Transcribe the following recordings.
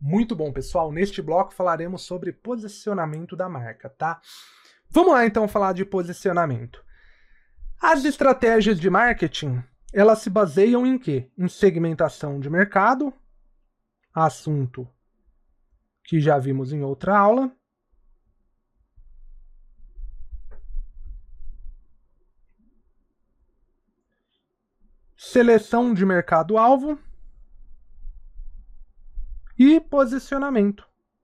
Muito bom, pessoal. Neste bloco falaremos sobre posicionamento da marca, tá? Vamos lá, então, falar de posicionamento. As estratégias de marketing, elas se baseiam em quê? Em segmentação de mercado, assunto que já vimos em outra aula. Seleção de mercado-alvo e posicionamento.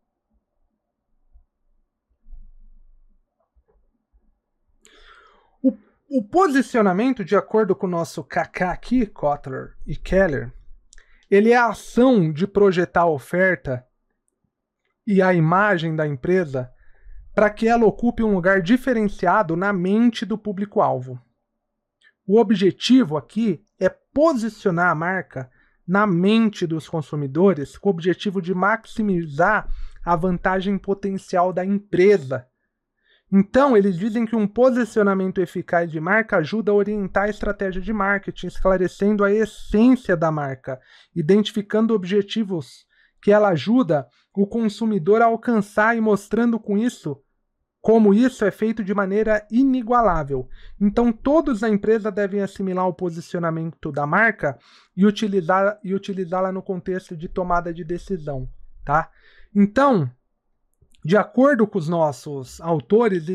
O posicionamento, de acordo com o nosso KK aqui, Kotler e Keller, ele é a ação de projetar a oferta e a imagem da empresa para que ela ocupe um lugar diferenciado na mente do público-alvo. O objetivo aqui é posicionar a marca na mente dos consumidores com o objetivo de maximizar a vantagem potencial da empresa. Então, eles dizem que um posicionamento eficaz de marca ajuda a orientar a estratégia de marketing, esclarecendo a essência da marca, identificando objetivos que ela ajuda o consumidor a alcançar e mostrando com isso como isso é feito de maneira inigualável. Então, todos na empresa devem assimilar o posicionamento da marca e utilizá-la no contexto de tomada de decisão, tá? Então, de acordo com os nossos autores,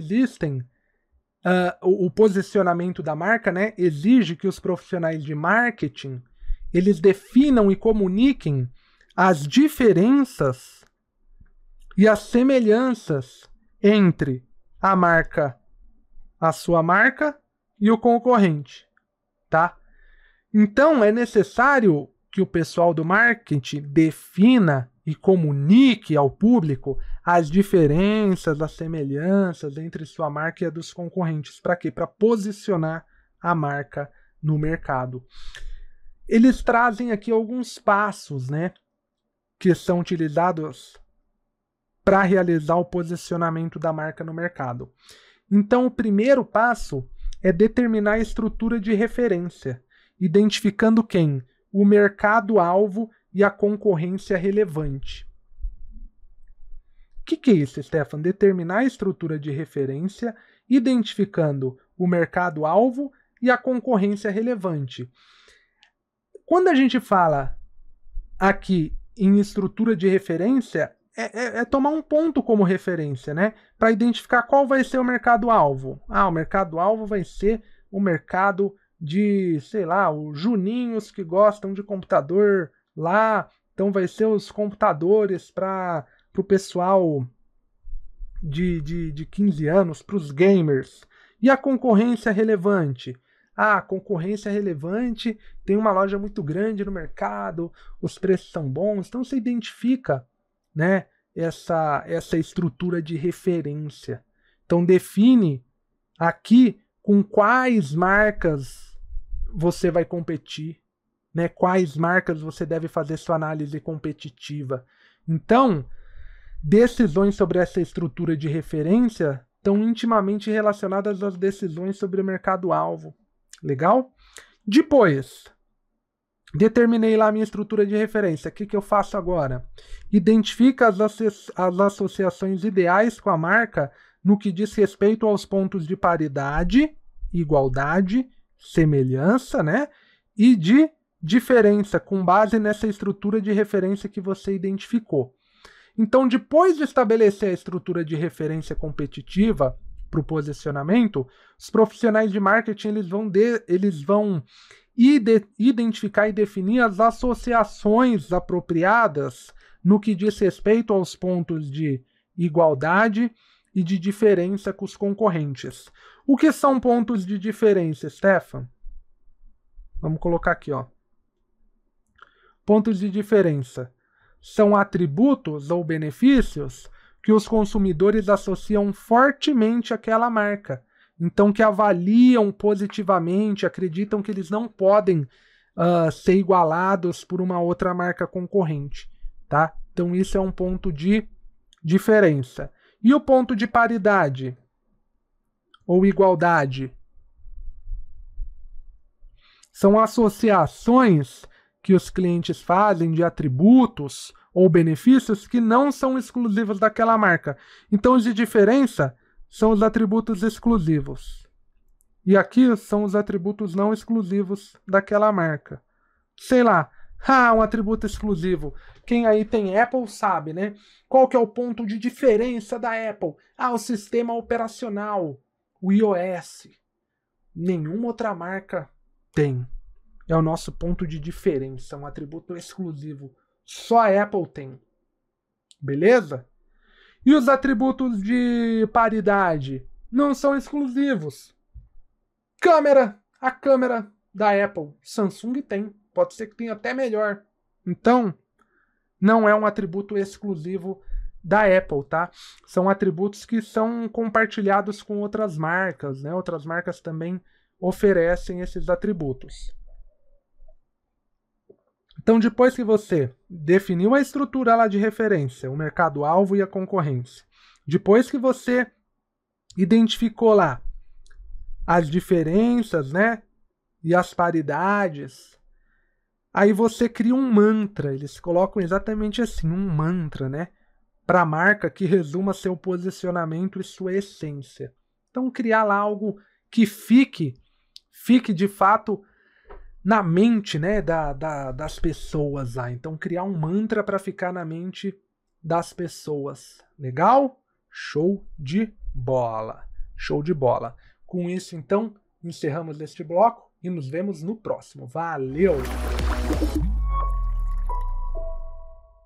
o posicionamento da marca, né, exige que os profissionais de marketing eles definam e comuniquem as diferenças e as semelhanças entre a marca, a sua marca e o concorrente, tá? Então, é necessário que o pessoal do marketing defina e comunique ao público as diferenças, as semelhanças entre sua marca e a dos concorrentes. Para quê? Para posicionar a marca no mercado. Eles trazem aqui alguns passos, né, que são utilizados para realizar o posicionamento da marca no mercado. Então, o primeiro passo é determinar a estrutura de referência, identificando quem? O mercado-alvo e a concorrência relevante. O que é isso, Stefan? Determinar a estrutura de referência, identificando o mercado-alvo e a concorrência relevante. Quando a gente fala aqui em estrutura de referência, é tomar um ponto como referência, né? Para identificar qual vai ser o mercado-alvo. O mercado-alvo vai ser o mercado de, sei lá, os juninhos que gostam de computador lá. Então vai ser os computadores para o pessoal de 15 anos, para os gamers. E a concorrência relevante? A concorrência relevante tem uma loja muito grande no mercado, os preços são bons, então você identifica, né, essa estrutura de referência. Então define aqui com quais marcas você vai competir, né, quais marcas você deve fazer sua análise competitiva. Então, decisões sobre essa estrutura de referência estão intimamente relacionadas às decisões sobre o mercado-alvo. Legal? Depois, determinei lá a minha estrutura de referência. O que eu faço agora? Identifica as associações ideais com a marca no que diz respeito aos pontos de paridade, igualdade, semelhança, né? E de diferença, com base nessa estrutura de referência que você identificou. Então, depois de estabelecer a estrutura de referência competitiva para o posicionamento, os profissionais de marketing eles vão identificar e definir as associações apropriadas no que diz respeito aos pontos de igualdade e de diferença com os concorrentes. O que são pontos de diferença, Stefan? Vamos colocar aqui, ó. Pontos de diferença são atributos ou benefícios que os consumidores associam fortemente àquela marca. Então, que avaliam positivamente, acreditam que eles não podem ser igualados por uma outra marca concorrente, tá? Então, isso é um ponto de diferença. E o ponto de paridade ou igualdade? São associações que os clientes fazem de atributos ou benefícios que não são exclusivos daquela marca. Então, os de diferença são os atributos exclusivos. E aqui são os atributos não exclusivos daquela marca. Sei lá, um atributo exclusivo. Quem aí tem Apple sabe, né? Qual que é o ponto de diferença da Apple? O sistema operacional, o iOS. Nenhuma outra marca tem. É o nosso ponto de diferença, um atributo exclusivo. Só a Apple tem. Beleza? E os atributos de paridade não são exclusivos. A câmera da Apple, Samsung tem. Pode ser que tenha até melhor. Então, não é um atributo exclusivo da Apple, tá? São atributos que são compartilhados com outras marcas, né? Outras marcas também oferecem esses atributos. Então, depois que você definiu a estrutura lá de referência, o mercado-alvo e a concorrência, depois que você identificou lá as diferenças, né, e as paridades, aí você cria um mantra. Eles colocam exatamente assim, um mantra, né, para a marca que resuma seu posicionamento e sua essência. Então, criar lá algo que fique de fato na mente, né, das pessoas lá. Então, criar um mantra para ficar na mente das pessoas. Legal? Show de bola. Show de bola. Com isso, então, encerramos este bloco e nos vemos no próximo. Valeu!